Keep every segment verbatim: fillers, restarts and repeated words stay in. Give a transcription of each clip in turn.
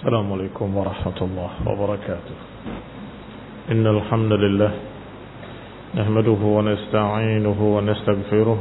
السلام عليكم ورحمة الله وبركاته. إن الحمد لله نحمده ونستعينه ونستغفره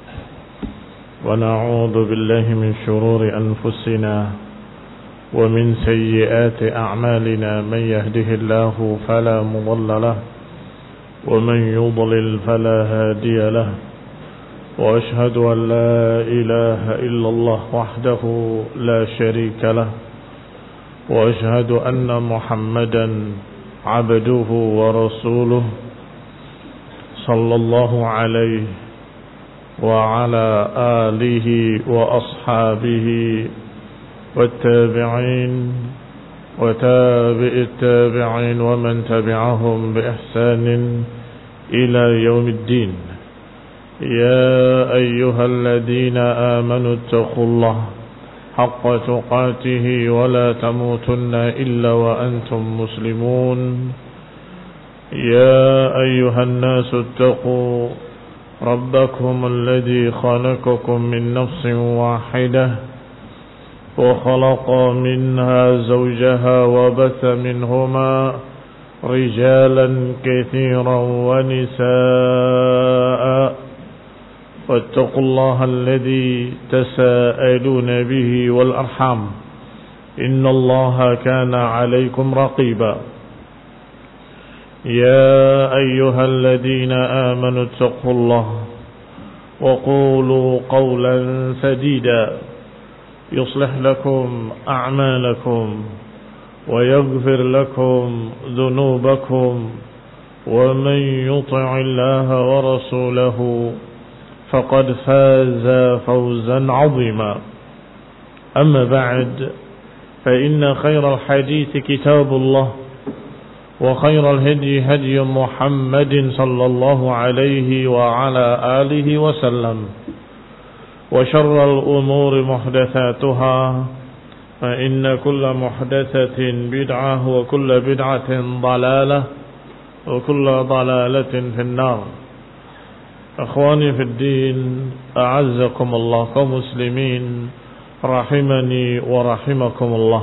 ونعوذ بالله من شرور أنفسنا ومن سيئات أعمالنا. من يهده الله فلا مضل له ومن يضلل فلا هادي له، وأشهد أن لا إله إلا الله وحده لا شريك له، وأشهد أن محمدا عبده ورسوله صلى الله عليه وعلى آله وأصحابه والتابعين وتابع التابعين ومن تبعهم بإحسان إلى يوم الدين. يا أيها الذين آمنوا اتقوا الله حق تقاته ولا تموتن إلا وأنتم مسلمون. يا أيها الناس اتقوا ربكم الذي خلقكم من نفس واحدة وخلق منها زوجها وبث منهما رجالا كثيرا ونساء، واتقوا الله الذي تساءلون به والأرحام إن الله كان عليكم رقيبا. يا أيها الذين آمنوا اتقوا الله وقولوا قولا سديدا يصلح لكم أعمالكم ويغفر لكم ذنوبكم، ومن يطع الله ورسوله فقد فاز فوزا عظيما. أما بعد، فإن خير الحديث كتاب الله، وخير الهدي هدي محمد صلى الله عليه وعلى آله وسلم، وشر الأمور محدثاتها، فإن كل محدثة بدعة وكل بدعة ضلالة وكل ضلالة في النار. Akhwani fi din, a'azzakumullah, kaum muslimin rahimani wa rahimakumullah.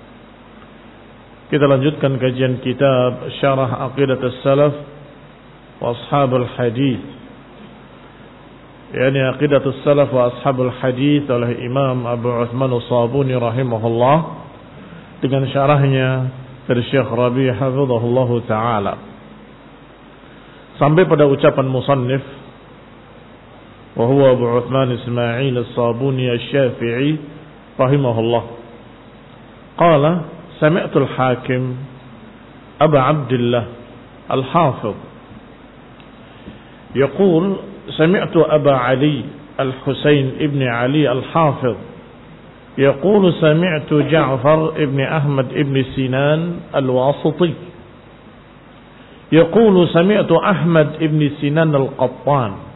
Kita lanjutkan kajian kitab Syarah Aqidat as-Salaf wa Ashabul Hadith, yakni Aqidat as-Salaf wa Ashabul Hadith oleh Imam Abu Uthman as-Sabuni rahimahullah, dengan syarahnya dari Syekh Rabi' hafizahullahu ta'ala, sampai pada ucapan musannif وهو أبو عثمان إسماعيل الصابوني الشافعي رحمه الله قال: سمعت الحاكم أبا عبد الله الحافظ يقول: سمعت أبا علي الحسين ابن علي الحافظ يقول: سمعت جعفر ابن أحمد ابن سنان الواسطي يقول: سمعت أحمد ابن سنان القطان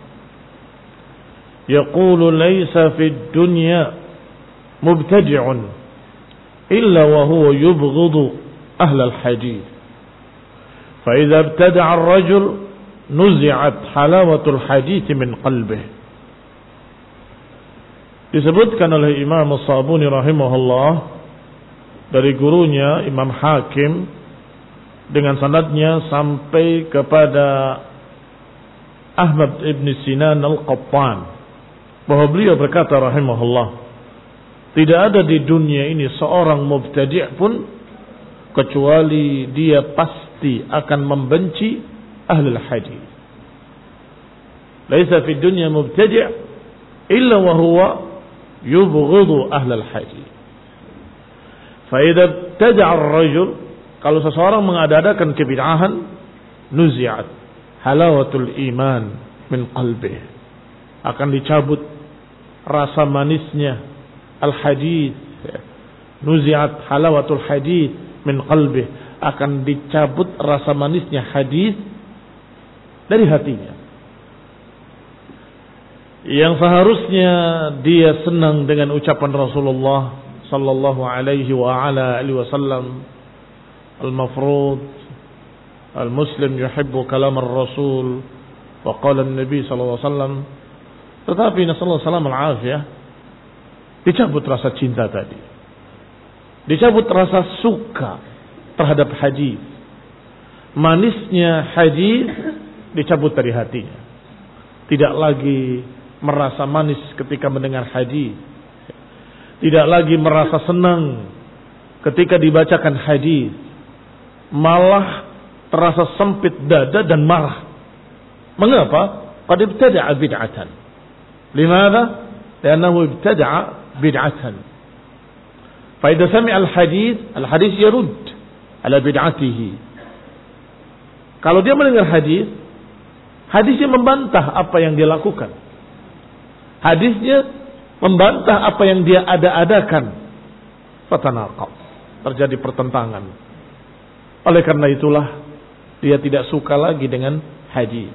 يقول: ليس في الدنيا مبتدع إلا وهو يبغض أهل الحديث، فإذا ابتدع الرجل نزعت حلاوة الحديث من قلبه. Disebutkan oleh Imam As-Sabuni rahimahullah dari gurunya Imam Hakim dengan sanadnya sampai kepada Ahmad ibn Sinan al-Qattan, bahwa beliau berkata rahimahullah, tidak ada di dunia ini seorang mubtadi' pun kecuali dia pasti akan membenci ahlul hadis. Laisa fid dunya mubtadi' illa wa huwa yubghidu ahlul hadis. Fa idza ibtada'a ar-rajul, kalau seseorang mengadakan kebid'ahan, nuzi'at halawatul iman min qalbih, akan dicabut rasa manisnya al-hadith, nuzi'at halawatul hadith min qalbih, akan dicabut rasa manisnya hadith dari hatinya. Yang seharusnya dia senang dengan ucapan Rasulullah sallallahu alaihi wa ala alihi wasallam, al-mafrud al-muslim yuhibbu kalam ar-rasul wa qala an-nabi sallallahu alaihi wasallam, tetapi nasallahu salam al-afiyah, dicabut rasa cinta tadi. Dicabut rasa suka terhadap hadis. Manisnya hadis dicabut dari hatinya. Tidak lagi merasa manis ketika mendengar hadis. Tidak lagi merasa senang ketika dibacakan hadis. Malah terasa sempit dada dan marah. Mengapa? Qad ibtada'a bid'atan. Limadha? Li'annahu ibtada'a bid'atan. Fa idza sami'a al-hadis, al-hadis yarud ala bid'atihi. Kalau dia mendengar hadis, hadisnya membantah apa yang dia lakukan. Hadisnya membantah apa yang dia ada-adakan. Fatanaqab. Terjadi pertentangan. Oleh karena itulah dia tidak suka lagi dengan hadis.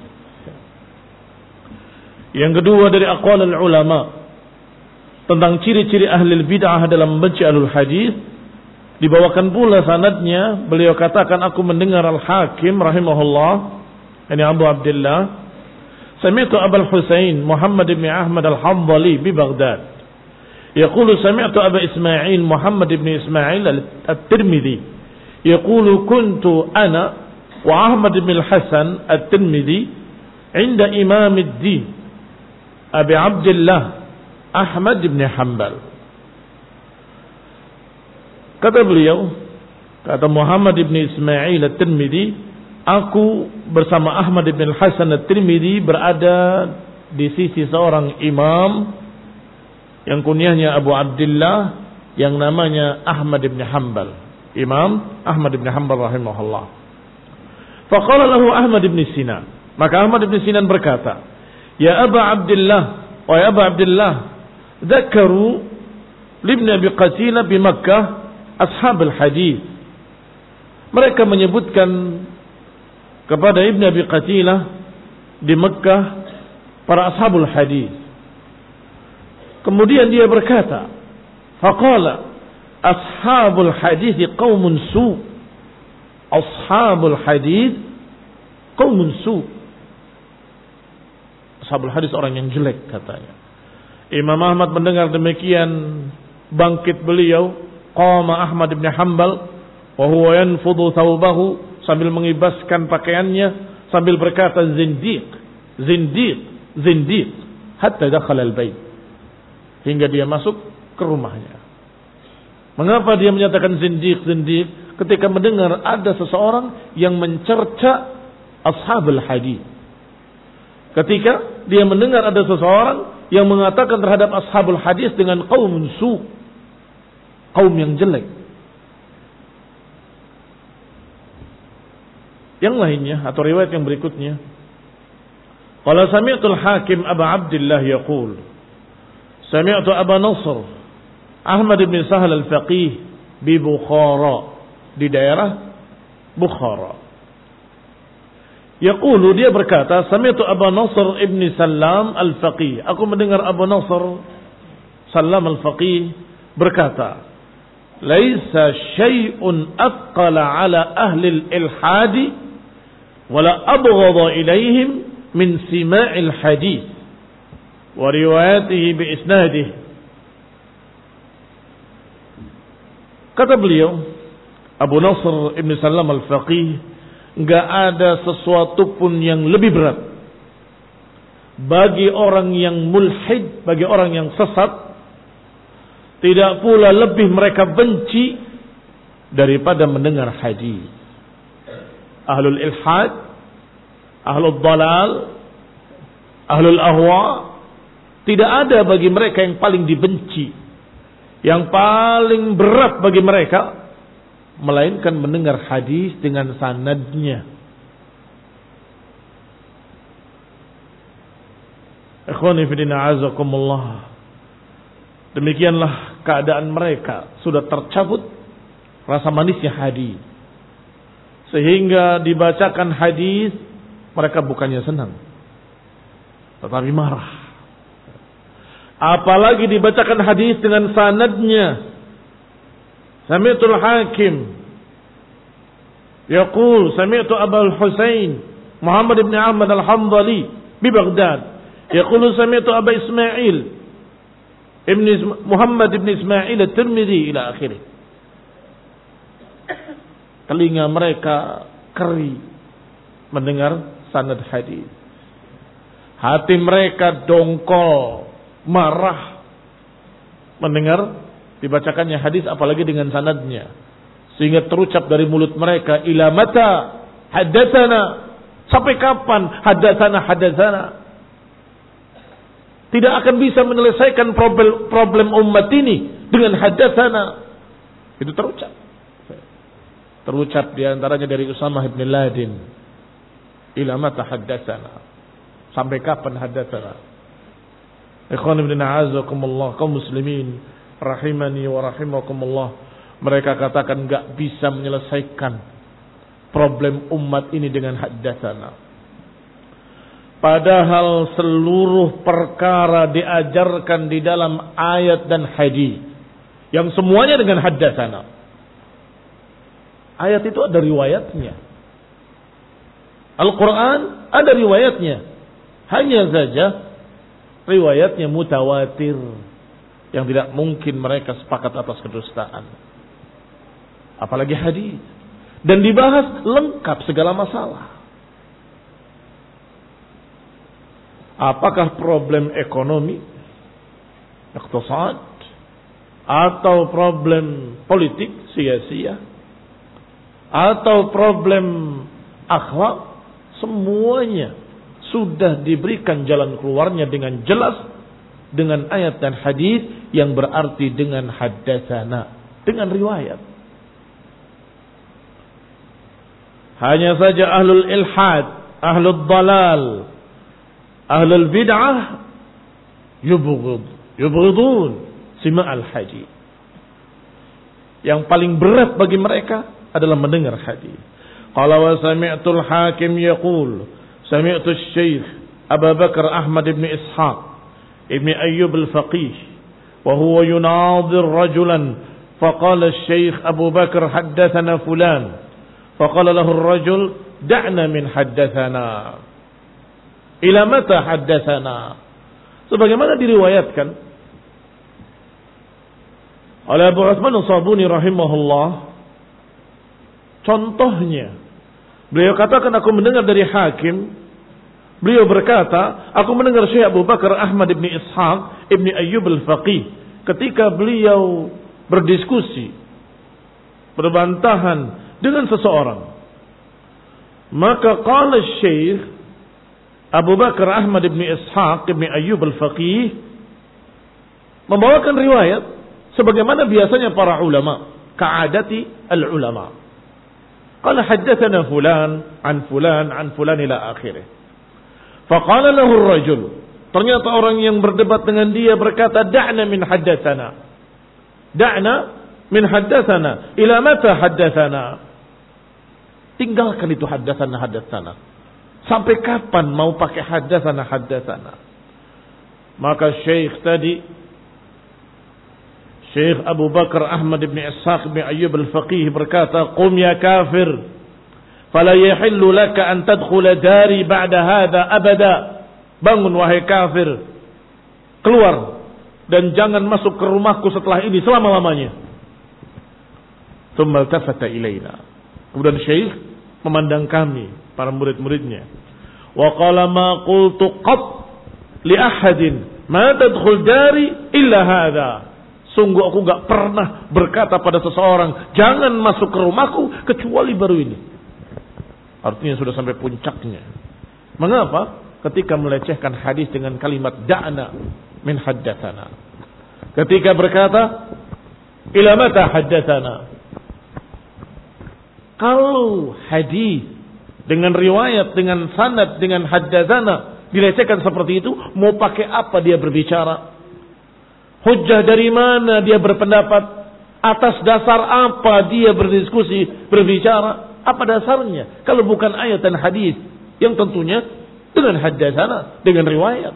Yang kedua dari aqwal ulama tentang ciri-ciri ahli bid'ah dalam membenci ahlul hadis, dibawakan pula sanadnya. Beliau katakan, aku mendengar Al-Hakim rahimahullah, ini Abu Abdullah, sami'tu Abul Husain Muhammad bin Ahmad Al-Hanbali bi Baghdad yaqulu sami'tu Abu Ismail Muhammad bin Ismail At-Tirmidzi yaqulu kuntu ana wa Ahmad bin Al-Hasan At-Tirmidzi 'inda Imam ad-Din Abi Abdullah Ahmad bin Hanbal. Kata beliau, kata Muhammad bin Ismail At-Tirmidzi, aku bersama Ahmad bin Hasan At-Tirmidzi berada di sisi seorang imam yang kunyahnya Abu Abdullah, yang namanya Ahmad bin Hanbal. Imam Ahmad bin Hanbal rahimahullah. Faqala lahu Ahmad bin Sinan. Maka Ahmad bin Sinan berkata, ya Aba Abdullah, wa ya Aba Abdullah, dzakaru libni Abi Qatilah bi Makkah ashab al-hadis. Mereka menyebutkan kepada Ibn Abi Qatilah di Mekah para ashabul hadis. Kemudian dia berkata, faqala ashabul hadis qaumun su. Ashabul hadis qaumun su. Ashabul hadis orang yang jelek katanya. Imam Ahmad mendengar demikian, bangkit beliau, qama Ahmad bin Hanbal wa huwa yanfudu thawbahu, sambil mengibaskan pakaiannya, sambil berkata zindiq, zindiq, zindiq, hatta dakhala al-bait, hingga dia masuk ke rumahnya. Mengapa dia menyatakan zindiq, zindiq? Ketika mendengar ada seseorang yang mencerca ashabul hadis. Ketika dia mendengar ada seseorang yang mengatakan terhadap ashabul hadis dengan qaumun su, kaum yang jelek. Yang lainnya atau riwayat yang berikutnya, qala sami'tu al-Hakim Abu Abdullah yaqul sami'tu Abu Nasr Ahmad bin Sahal al-Faqih bi Bukhara, di daerah Bukhara. Yaqulu, dia berkata, sami'tu Abu Nasr ibn Salam al-Faqih, aku mendengar Abu Nasr Salam al-Faqih berkata, laisa syai'un aqala ala ahli al-ilhad wala abghadha ilaihim min sima'il hadith wa riwayatihi bi isnadihi. Kata beliau, Abu Nasr ibn Salam al-Faqih, enggak ada sesuatu pun yang lebih berat bagi orang yang mulhid, bagi orang yang sesat, tidak pula lebih mereka benci daripada mendengar hadis. Ahlul ilhad, ahlul dalal, ahlul ahwa, tidak ada bagi mereka yang paling dibenci, yang paling berat bagi mereka, melainkan mendengar hadis dengan sanadnya. Ikhwani fillah azakumullah. Demikianlah keadaan mereka, sudah tercabut rasa manisnya hadis, sehingga dibacakan hadis mereka bukannya senang, tetapi marah. Apalagi dibacakan hadis dengan sanadnya. Sami'tu al-Hakim yaqul sami'tu Abul Husain Muhammad bin Ahmad al-Hanbali bi Baghdad yaqulu sami'tu Abu Ismail ibn Muhammad ibn Ismail At-Tirmidzi ila akhirih. telinga mereka keri mendengar sanad hadis. Hati mereka dongkol, marah mendengar dibacakannya hadis apalagi dengan sanadnya. Sehingga terucap dari mulut mereka, ila mata haddatsana, sampai kapan haddatsana haddatsana. Tidak akan bisa menyelesaikan problem, problem umat ini dengan haddatsana. Itu terucap. Terucap diantaranya dari Usamah ibn Ladin. Ila mata haddatsana. Sampai kapan haddatsana. Ikhwan ibn a'azakumullah, kaum muslimin rahimani wa rahimakumullah. Mereka katakan enggak bisa menyelesaikan problem umat ini dengan haddatsana. Padahal seluruh perkara diajarkan di dalam ayat dan hadis yang semuanya dengan haddatsana. Ayat itu ada riwayatnya. Al-Quran ada riwayatnya. Hanya saja riwayatnya mutawatir yang tidak mungkin mereka sepakat atas kedustaan. Apalagi hadis. Dan dibahas lengkap segala masalah. Apakah problem ekonomi, iqtisad, atau problem politik, sia-sia, atau problem akhlak, semuanya sudah diberikan jalan keluarnya dengan jelas dengan ayat dan hadis yang berarti dengan haddatsana, dengan riwayat. Hanya saja ahlul ilhad, ahlul dalal, ahlul bid'ah yubghid, yubghidun sima' al-hadis. Yang paling berat bagi mereka adalah mendengar hadis. Qala wa sami'tul hakim yaqul, sami'tu asy-syekh Abu Bakar Ahmad ibn Ishaq ibn Ayyub al-Faqih wa huwa yunadir rajulan faqala asy-syekh Abu Bakar haddatsana fulan faqala lahu ar-rajul da'na min haddatsana ila mata haddatsana. Sebagaimana diriwayatkan oleh Abu Utsman As-Sabuni rahimahullah, contohnya beliau katakan aku mendengar dari hakim, beliau berkata aku mendengar Syekh Abu Bakar Ahmad ibn Ishaq ibn Ayyub al-Faqih ketika beliau berdiskusi berbantahan dengan seseorang, maka qala Syekh Abu Bakar Ahmad ibn Ishaq ibn Ayyub al-Faqih membawakan riwayat sebagaimana biasanya para ulama, ka'adati al-ulama. Qala haddatsana fulan an fulan an fulan ila akhirih. Faqala lahu ar-rajul, ternyata orang yang berdebat dengan dia berkata, da'na min haddatsana. Da'na min haddatsana. Ila mata haddatsana? Tinggalkan itu haddatsana haddatsana. Sampai kapan mau pakai haddatsana haddatsana? Maka Syekh tadi, Syekh Abu Bakar Ahmad ibn Ishaq bin Ayyub al-Faqih berkata, "Qum ya kafir, fala yahillu laka an tadkhula dari ba'da hadha abada." Bangun wahai kafir, keluar dan jangan masuk ke rumahku setelah ini selama-lamanya. Tsumma iltafata ilaina. Kemudian Syekh memandang kami, para murid-muridnya. Wa qala ma qultu qat li ahadin ma tadkhul dari illa hadha. Sungguh aku enggak pernah berkata pada seseorang jangan masuk ke rumahku kecuali baru ini. Artinya sudah sampai puncaknya. Mengapa? Ketika melecehkan hadis dengan kalimat da'na min haddatsana. Ketika berkata ila mata haddatsana. Kalau hadis dengan riwayat, dengan sanad, dengan haddatsana dilecehkan seperti itu, mau pakai apa dia berbicara? Hujjah dari mana dia berpendapat? Atas dasar apa dia berdiskusi, berbicara? Apa dasarnya? Kalau bukan ayat dan hadis yang tentunya dengan haddatsana, dengan riwayat.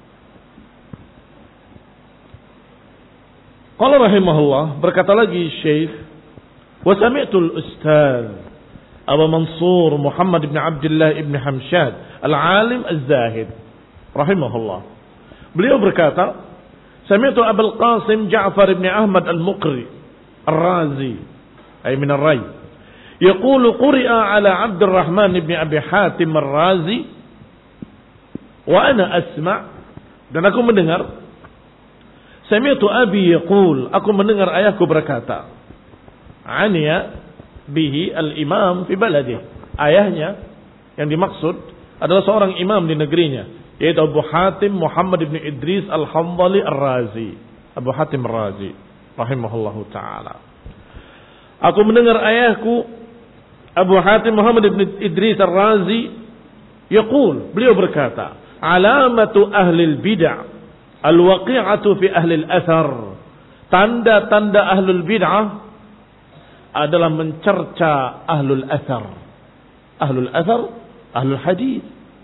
Qala rahimahullah, berkata lagi Syekh, wa sami'tul ustaz Abu Mansur Muhammad ibn Abdullah ibn Hamshad al-alim az-zahid rahimahullah. Beliau berkata, sami'tu Abul Qasim Ja'far ibn Ahmad al-Muqri al-Razi ay min ar-Ray Yaqulu quri'a ala Abdurrahman ibn Abi Hatim Ar-Razi wa ana asma', dan aku mendengar, sami'tu abi yaqul, aku mendengar ayahku berkata, aniya bihi al-imam fi baladi, ayahnya yang dimaksud adalah seorang imam di negerinya, yaitu Abu Hatim Muhammad ibn Idris Al-Hanbali Ar-Razi, Abu Hatim Ar-Razi rahimahullahu ta'ala. Aku mendengar ayahku Abu Hatim Muhammad ibn Idris Ar-Razi yaqul, beliau berkata, alamatu ahlil bid'ah al-waqi'atu fi ahlil athar, tanda-tanda ahlul bid'ah adalah mencerca ahlul athar. Ahlul athar, ahlul hadis.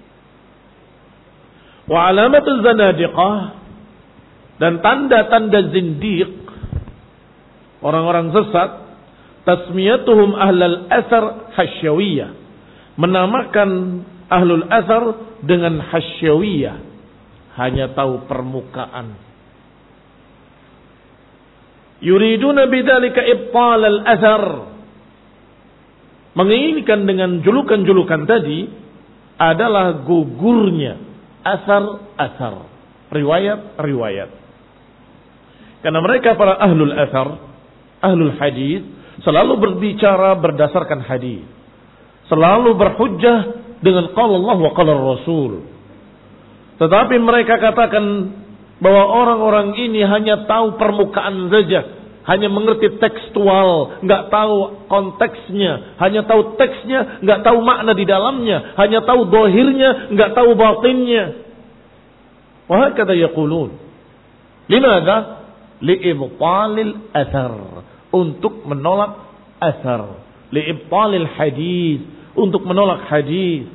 Wa alamatul zanadiqah, dan tanda-tanda zindiq, orang-orang sesat, tasmiyatuhum ahlul athar hasyawiyah, menamakan ahlul athar dengan hasyawiyah, hanya tahu permukaan. Yuriduna bidzalika ibtal al-athar, menginginkan dengan julukan-julukan tadi adalah gugurnya asar-asar, riwayat-riwayat. Karena mereka para ahlul athar, ahlul hadis, selalu berbicara berdasarkan hadis, selalu berhujjah dengan qala Allah wa qala Rasul. Tetapi mereka katakan bahwa orang-orang ini hanya tahu permukaan saja, hanya mengerti tekstual, nggak tahu konteksnya, hanya tahu teksnya, nggak tahu makna di dalamnya, hanya tahu dohirnya, nggak tahu batinnya. Wa hakadha yaqulun. Limadha? Li'ibtalil athar, untuk menolak athar. Li'ibtalil hadis, untuk menolak hadis.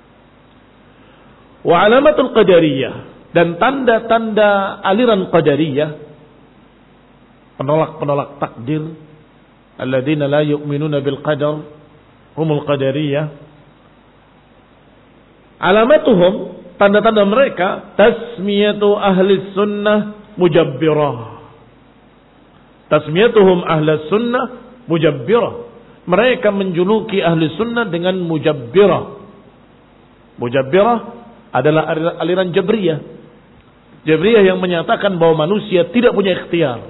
Wa alamatul qadariyah, dan tanda-tanda aliran qadariyah, penolak-penolak takdir, alladzina la yu'minuna bil qadar, humul qadariyah. Alamatuhum, tanda-tanda mereka, tasmiyatu ahli sunnah mujabbirah. Tasmiyatuhum ahli sunnah mujabbirah. Mereka menjuluki ahli sunnah dengan mujabbirah. Mujabbirah adalah aliran Jabriyah. Jabriyah yang menyatakan bahwa manusia tidak punya ikhtiar.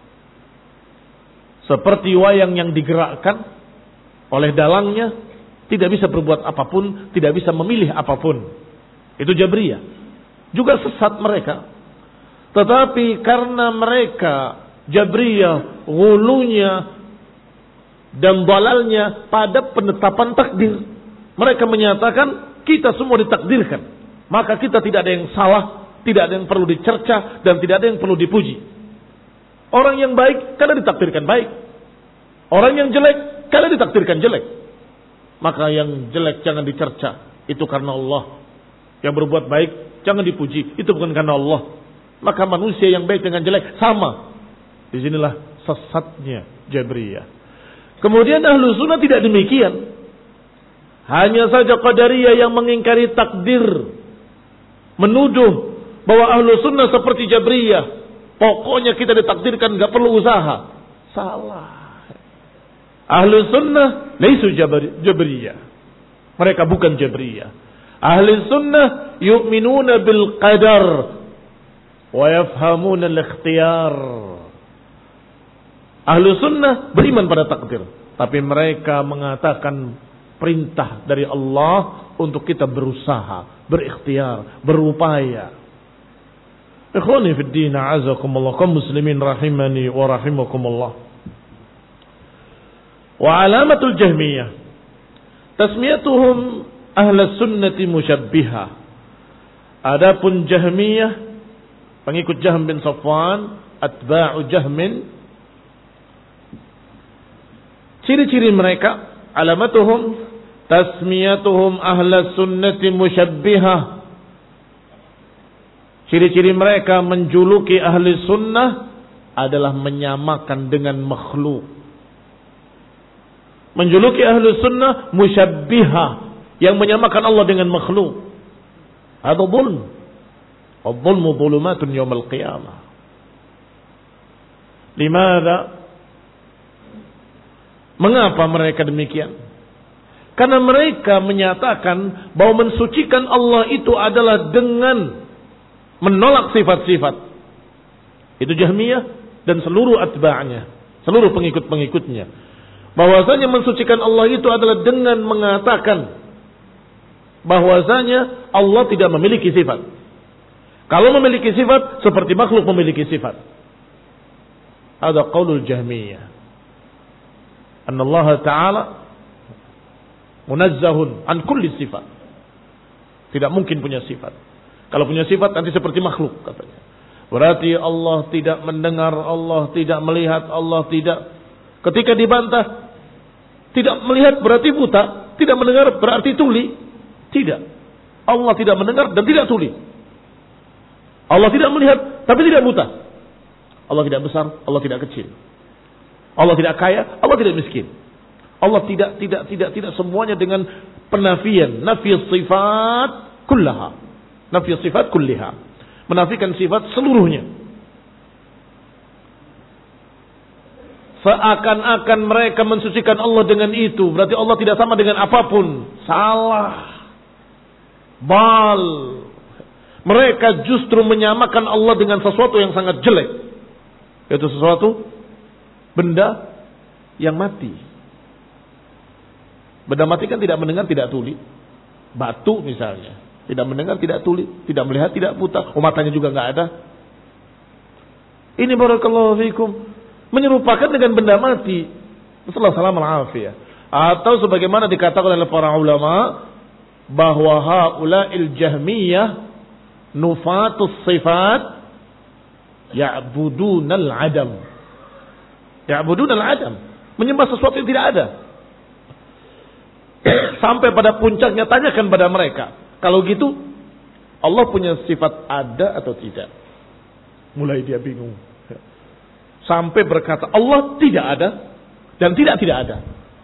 Seperti wayang yang digerakkan oleh dalangnya, tidak bisa berbuat apapun, tidak bisa memilih apapun. Itu Jabriyah. Juga sesat mereka. Tetapi karena mereka Jabriyah, gulunya dan dalalnya pada penetapan takdir, mereka menyatakan kita semua ditakdirkan, maka kita tidak ada yang salah, tidak ada yang perlu dicerca, dan tidak ada yang perlu dipuji. Orang yang baik karena ditakdirkan baik, orang yang jelek karena ditakdirkan jelek. Maka yang jelek jangan dicerca, itu karena Allah. Yang berbuat baik jangan dipuji, itu bukan karena Allah. Maka manusia yang baik dengan jelek sama. Disinilah sesatnya Jabriyah. Kemudian ahlu sunnah tidak demikian. Hanya saja qadariyah yang mengingkari takdir, menuduh bahwa ahlu sunnah seperti Jabriyah, pokoknya kita ditakdirkan, gak perlu usaha. Salah. Ahlu sunnah laisu Jabriyah, mereka bukan Jabriyah. Ahli sunnah yu'minuna bil qadar wa yafhamuna al-ikhtiyar. Ahlu sunnah beriman pada takdir, tapi mereka mengatakan perintah dari Allah untuk kita berusaha, berikhtiar, berupaya. Ikhwani fid din, a'azakumullah, kaum muslimin rahimani wa rahimakumullah. Wa alamatul jahmiyah, tasmiyatuhum ahla sunnati musyabbihah. Adapun Jahmiyah, pengikut Jahm bin Safwan, atba'u Jahmin, ciri-ciri mereka, alamatuhum tasmiyatuhum ahla sunnati musyabbihah. Ciri-ciri mereka menjuluki ahli sunnah adalah menyamakan dengan makhluk. Menjuluki ahli sunnah musyabbihah, yang menyamakan Allah dengan makhluk. Ada zulm. Al-zulmu zulumatun yawmal qiyamah. Limadha? Mengapa mereka demikian? Karena mereka menyatakan bahwa mensucikan Allah itu adalah dengan menolak sifat-sifat. Itu Jahmiyah dan seluruh atba'nya, seluruh pengikut-pengikutnya. Bahwasanya mensucikan Allah itu adalah dengan mengatakan bahwasanya Allah tidak memiliki sifat. Kalau memiliki sifat seperti makhluk memiliki sifat. Ada qaulul Jahmiyah. Anna Allah Ta'ala munazzahun an kulli sifat. Tidak mungkin punya sifat. Kalau punya sifat nanti seperti makhluk katanya. Berarti Allah tidak mendengar, Allah tidak melihat, Allah tidak. Ketika dibantah, tidak melihat berarti buta, tidak mendengar berarti tuli. Tidak. Allah tidak mendengar dan tidak tuli. Allah tidak melihat tapi tidak buta. Allah tidak besar, Allah tidak kecil. Allah tidak kaya, Allah tidak miskin. Allah tidak tidak tidak tidak semuanya dengan penafian, nafi sifat kullaha. Nafi sifat kulliha. Menafikan sifat seluruhnya. Seakan-akan mereka mensucikan Allah dengan itu, berarti Allah tidak sama dengan apapun. Salah. Bal. Mereka justru menyamakan Allah dengan sesuatu yang sangat jelek. Yaitu sesuatu benda yang mati. Benda mati kan tidak mendengar, tidak tuli. Batu misalnya. Tidak mendengar, tidak tuli. Tidak melihat, tidak buta. Oh, matanya juga nggak ada. Ini barakallahu fikum. Menyerupakan dengan benda mati. Assalamualaikum warahmatullahi wabarakatuh. Atau sebagaimana dikatakan oleh para ulama. Bahwa haula'il jahmiyah. Nufatus sifat. Ya'budunal adam. Ya'budun al-adam. Menyembah sesuatu yang tidak ada. Sampai pada puncaknya tanyakan pada mereka. Kalau gitu, Allah punya sifat ada atau tidak? Mulai dia bingung. Sampai berkata, Allah tidak ada dan tidak tidak ada.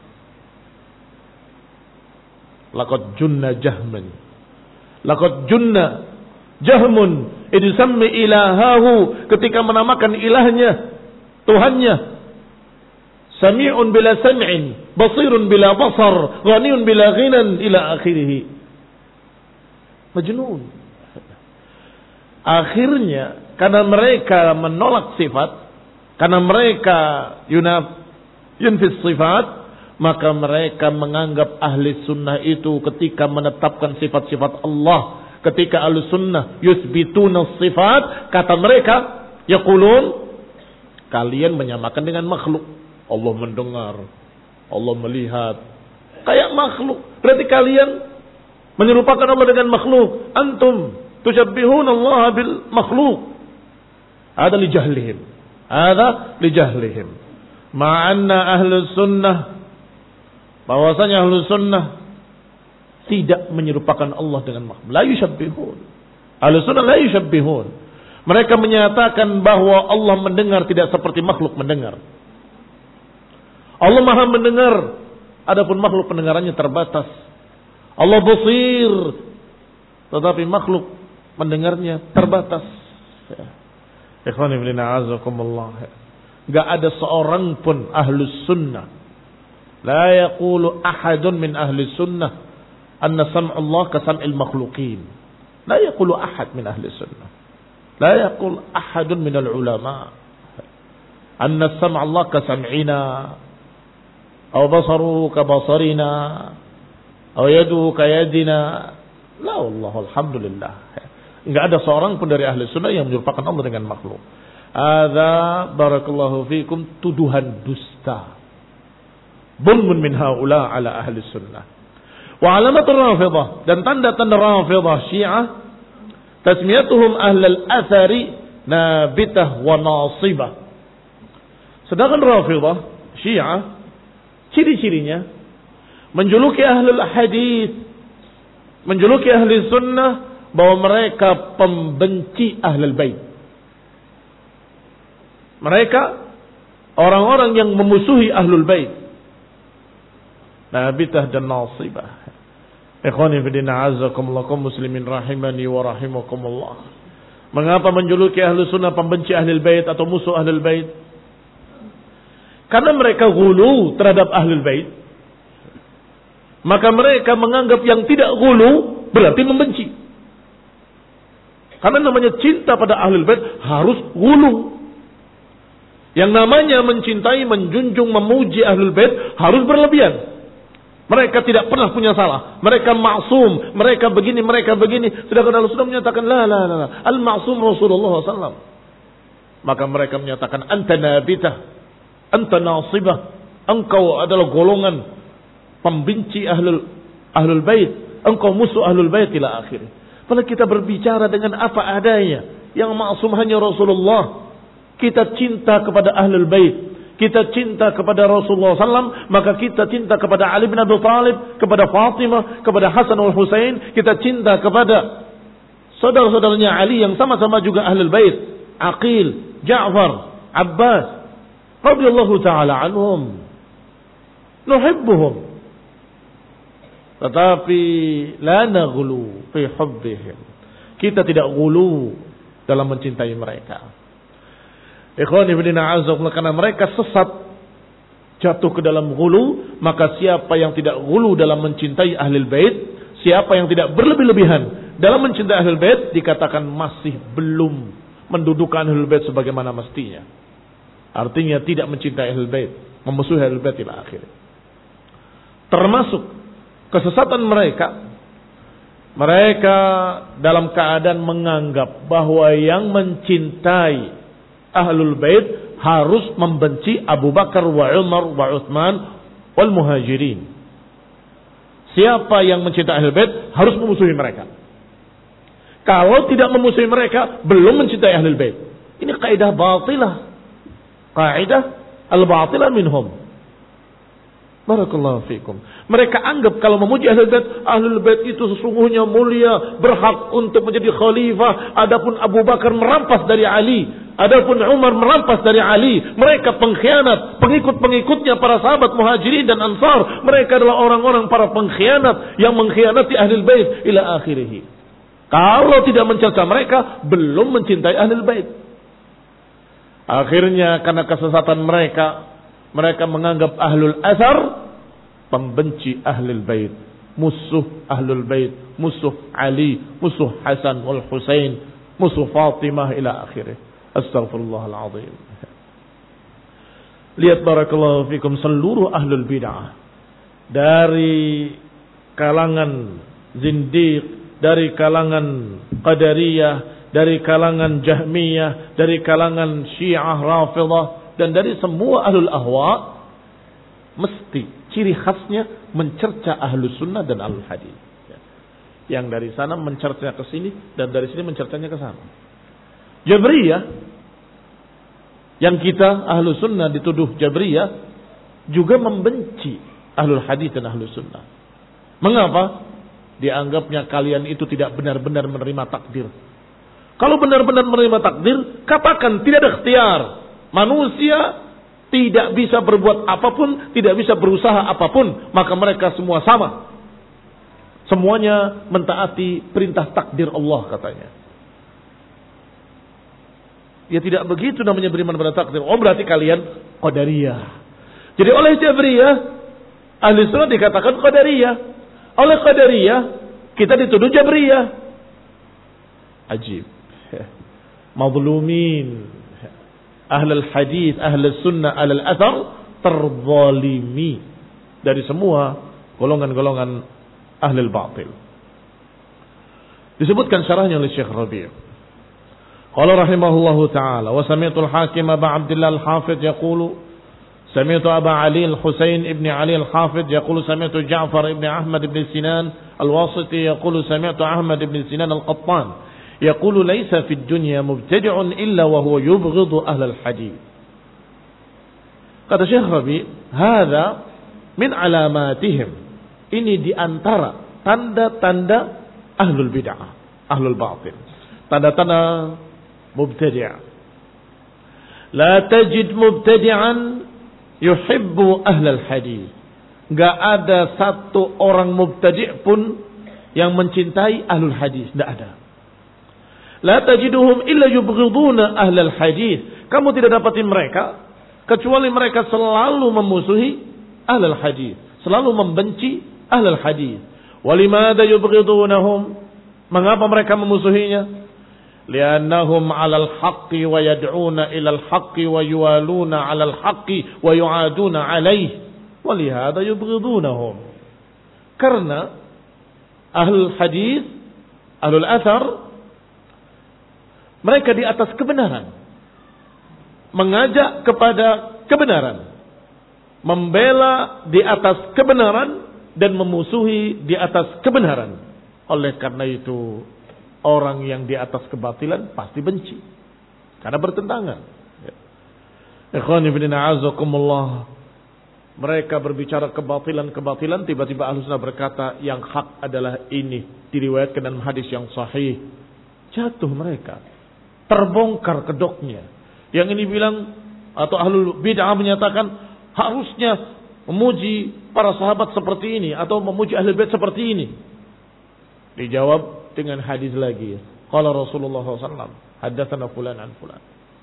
Laqad junna jahman. Laqad junna jahmun. Idsammi ilahahu. Ketika menamakan ilahnya, Tuhannya. Sami'un bila sam'in, basirun bila basar, ghaniyun bila ghinan, ila akhirih. Majnun. Akhirnya, karena mereka menolak sifat, karena mereka yunaf, yunfis sifat, maka mereka menganggap ahli sunnah itu ketika menetapkan sifat-sifat Allah, ketika ahli sunnah yusbituna sifat, kata mereka, yaqulun, kalian menyamakan dengan makhluk. Allah mendengar, Allah melihat, kayak makhluk. Berarti kalian menyerupakan Allah dengan makhluk. Antum tusyabbihun Allah bil makhluk. Ada li jahlihim. Ada li jahlihim. Ma'anna ahlu sunnah, bahwasanya ahlu sunnah tidak menyerupakan Allah dengan makhluk. La yusyabbihun. Ahlu sunnah la yusyabbihun. Mereka menyatakan bahwa Allah mendengar tidak seperti makhluk mendengar. Allah maha mendengar, adapun makhluk pendengarannya terbatas. Allah basir, tetapi makhluk mendengarnya terbatas. Ikhwani fillah azakumullah. Enggak ada seorang pun ahlus sunnah. La yaqulu ahadun min ahli sunnah anna sam'allah ka sam'il makhluqin. La yaqulu ahad min ahli sunnah. La yaqul ahadun min al-ulama anna sam'allah ka sam'ina. أو بصره كبصرنا أو يده كيدنا. لا والله الحمد لله. Enggak ada seorang pun dari ahli sunnah yang menyerupakan Allah dengan makhluk. Adza barakallahu fikum tuduhan dusta. Bulmun min haula ala ahli sunnah. Wa alamatur rafidah, dan tanda-tanda rafidah Syiah tasmiyatuhum ahlal athari nabitah wa nasibah. Sedangkan rafidah Syiah ciri-cirinya menjuluki ahlul hadis, menjuluki ahli sunnah, bahwa mereka pembenci ahlul bait. Mereka orang-orang yang memusuhi ahlul bait. Nabitah dan nasibah. Ikhwani fillah azakumullah, kaum muslimin rahimani wa rahimakumullah. Mengapa menjuluki ahli sunnah pembenci ahlul bait atau musuh ahlul bait? Karena mereka ghulu terhadap ahlul bait, maka mereka menganggap yang tidak ghulu berarti membenci. Karena namanya cinta pada ahlul bait harus ghulu. Yang namanya mencintai, menjunjung, memuji ahlul bait harus berlebihan. Mereka tidak pernah punya salah. Mereka maksum. Mereka begini, mereka begini. Sedangkan Allah sudah menyatakan, la la la, al-maksum Rasulullah sallallahu alaihi wasallam. Maka mereka menyatakan, anta nabitah, anta nasibah. Engkau adalah golongan pembenci ahlul, ahlul bait. Engkau musuh ahlul bait ila akhir. Padahal kita berbicara dengan apa adanya. Yang maksum hanya Rasulullah. Kita cinta kepada ahlul bait. Kita cinta kepada Rasulullah sallallahu alaihi wasallam, maka kita cinta kepada Ali bin Abi Thalib, kepada Fatimah, kepada Hasan wal Husain, kita cinta kepada saudara-saudaranya Ali yang sama-sama juga ahlul bait, Aqil, Ja'far, Abbas, radhiyallahu taala anhum. Nuhibbuhum. Tetapi la naghlu fi hubbihim. Kita tidak ghulu dalam mencintai mereka. Ikhwan ibn a'azakumullah, karena mereka sesat, jatuh ke dalam ghulu, maka siapa yang tidak ghulu dalam mencintai ahlul bait, siapa yang tidak berlebih-lebihan dalam mencintai ahlul bait, dikatakan masih belum mendudukan ahlul bait sebagaimana mestinya. Artinya tidak mencintai ahlul bait, memusuhi ahlul bait ila akhir. Termasuk kesesatan mereka, mereka dalam keadaan menganggap bahwa yang mencintai ahlul bait harus membenci Abu Bakar wa Umar wa Uthman wal muhajirin. Siapa yang mencintai ahlul bait harus memusuhi mereka. Kalau tidak memusuhi mereka, belum mencintai ahlul bait. Ini kaidah batilah. Kaidah al-batilah minhum. Barakallahu fikum. Mereka anggap kalau memuji ahlul bait, ahlul bait itu sesungguhnya mulia, berhak untuk menjadi khalifah. Adapun Abu Bakar merampas dari Ali, adapun Umar merampas dari Ali. Mereka pengkhianat, pengikut-pengikutnya para sahabat Muhajirin dan Ansar. Mereka adalah orang-orang para pengkhianat yang mengkhianati ahlul bait ila akhirih. Kalau tidak mencerca mereka, belum mencintai ahlul bait. Akhirnya karena kesesatan mereka, mereka menganggap ahlul athar pembenci ahlul bait, musuh ahlul bait, musuh Ali, musuh Hasan wal Husain, musuh Fatimah ila akhirih. Astaghfirullahal azim. Lihat barakallahu fikum, seluruh ahlul bid'ah, dari kalangan zindiq, dari kalangan qadariyah, dari kalangan jahmiyah, dari kalangan syiah rafidah, dan dari semua ahlul ahwa, mesti ciri khasnya mencerca ahlus sunnah dan ahlul hadis. Yang dari sana mencerca ke sini, dan dari sini mencercanya ke sana. Jabriyah, yang kita ahlus sunnah dituduh Jabriyah, juga membenci ahlul hadis dan ahlus sunnah. Mengapa? Dianggapnya kalian itu tidak benar-benar menerima takdir. Kalau benar-benar menerima takdir, katakan tidak ada ikhtiar. Manusia tidak bisa berbuat apapun, tidak bisa berusaha apapun, maka mereka semua sama. Semuanya mentaati perintah takdir Allah katanya. Ya tidak begitu namanya beriman pada takdir. Oh berarti kalian qadariyah. Jadi oleh Jabriyah, ahli sunnah dikatakan qadariyah. Oleh qadariyah, kita dituduh Jabriyah. Ajib. Mazlumin. Ahlul hadis, ahlul sunnah, ahlul athar terzalimi dari semua golongan-golongan ahlul batil. Disebutkan syarahnya oleh Syekh Rabi'. Qala rahimahullahu ta'ala, wa sami'tu al-Hakim Abu Abdullah al-Hafidh yaqulu sami'tu Abu Ali al-Husain ibn Ali al-Hafidh yaqulu sami'tu Ja'far ibn Ahmad ibn Sinan al-Wasiti yaqulu sami'tu Ahmad ibn Sinan al-Qattan يقول ليس في الدنيا مبتدع إلا وهو يبغض أهل الحديث. Kata Syekh Rabi, هذا من علاماتهم. Ini diantara tanda-tanda ahlul bid'ah, ahlul batil. Tanda-tanda mubtadi'. La tajid mubtadi'an yuhibbu ahlul hadith. Enggak ada satu orang mubtadi' pun yang mencintai ahlul hadis, enggak ada. La tajiduhum illa yubghiduna ahlal hadis. Kamu tidak dapatin mereka kecuali mereka selalu memusuhi ahlul hadis, selalu membenci ahlul hadis. Walimada yubghidunahum? Mengapa mereka memusuhinya? Liannahum 'alal haqqi wa yad'una ilal haqqi wa yuwaluna 'alal haqqi wa yu'aduna 'alaihi. Walihada yubghidunahum. Karena ahlul hadis, ahlul athar, mereka di atas kebenaran, mengajak kepada kebenaran, membela di atas kebenaran dan memusuhi di atas kebenaran. Oleh karena itu orang yang di atas kebatilan pasti benci karena bertentangan. Ikhwani fillah azakumullah. Mereka berbicara kebatilan-kebatilan, tiba-tiba Ahlus Sunnah berkata yang hak adalah ini, diriwayatkan dalam hadis yang sahih. Jatuh mereka, terbongkar kedoknya. Yang ini bilang, atau Ahlul Bid'ah menyatakan harusnya memuji para sahabat seperti ini atau memuji Ahlul Bait seperti ini. Dijawab dengan hadis lagi. Qala Rasulullah sallallahu alaihi wasallam, haddatsana fulan an fulan.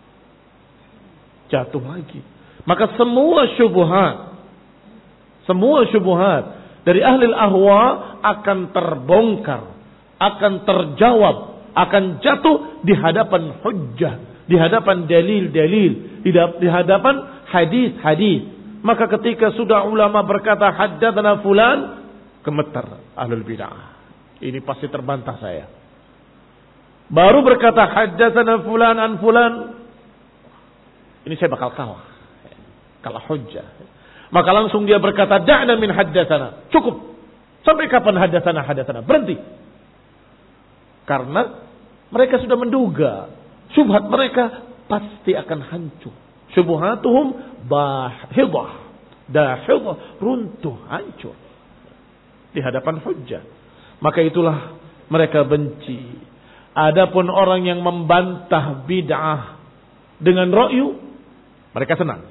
Jatuh lagi. Maka semua syubhat, semua syubhat dari ahli ahwa akan terbongkar, akan terjawab, akan jatuh di hadapan hujjah, di hadapan dalil-dalil, di hadapan hadis-hadis. Maka ketika sudah ulama berkata haddatsana fulan, gemetar ahlul bid'ah. Ini pasti terbantah saya. Baru berkata haddatsana fulan an fulan, ini saya bakal kalah. Kalah hujjah. Maka langsung dia berkata da'na min haddatsana. Cukup. Sampai kapan haddatsana haddatsana? Berhenti. Karena mereka sudah menduga syubhat mereka pasti akan hancur. Syubhatuhum bahidah, dahidah, runtuh, hancur di hadapan hujjah. Maka itulah mereka benci. Adapun orang yang membantah bid'ah dengan ra'yu, mereka senang.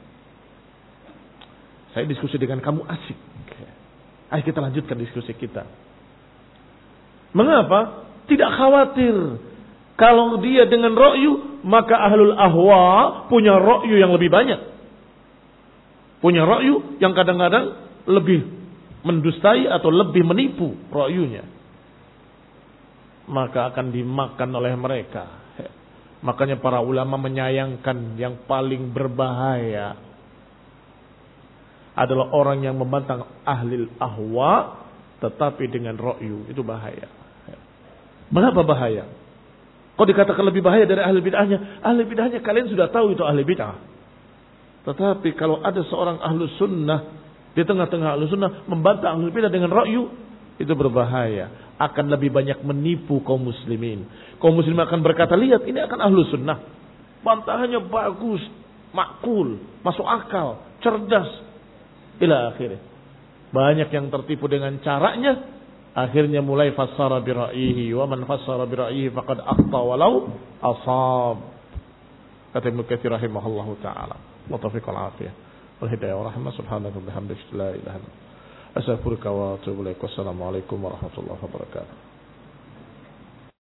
Saya diskusi dengan kamu asik. Ayo kita lanjutkan diskusi kita. Mengapa? Tidak khawatir. Kalau dia dengan ra'yu, maka ahlul ahwa punya ra'yu yang lebih banyak. Punya ra'yu yang kadang-kadang lebih mendustai atau lebih menipu ra'yunya. Maka akan dimakan oleh mereka. Makanya para ulama menyayangkan yang paling berbahaya adalah orang yang membantah ahli ahwa tetapi dengan ra'yu. Itu bahaya. Mengapa bahaya? Kok dikatakan lebih bahaya dari ahli bid'ahnya? Ahli bid'ahnya kalian sudah tahu itu ahli bid'ah. Tetapi kalau ada seorang ahlu sunnah di tengah-tengah ahlu sunnah membantah ahli bid'ah dengan ra'yu, itu berbahaya. Akan lebih banyak menipu kaum muslimin. Kaum muslimin akan berkata, lihat ini akan ahlu sunnah. Bantahannya bagus, makul, masuk akal, cerdas. Ila akhirnya. Banyak yang tertipu dengan caranya. Akhirnya mulai fassara bi ra'yihi. Wa man fassara bi ra'yihi faqad akhta walau asab. Kata Ibnu Katsir rahimahullahu ta'ala. Wa taufiq wal afiyah. Wal hidayah wa rahmah. Subhanahu wa bihamdihi la ilaha illa anta. Astaghfiruka wa atubu ilaik. Wassalamualaikum warahmatullahi wabarakatuh.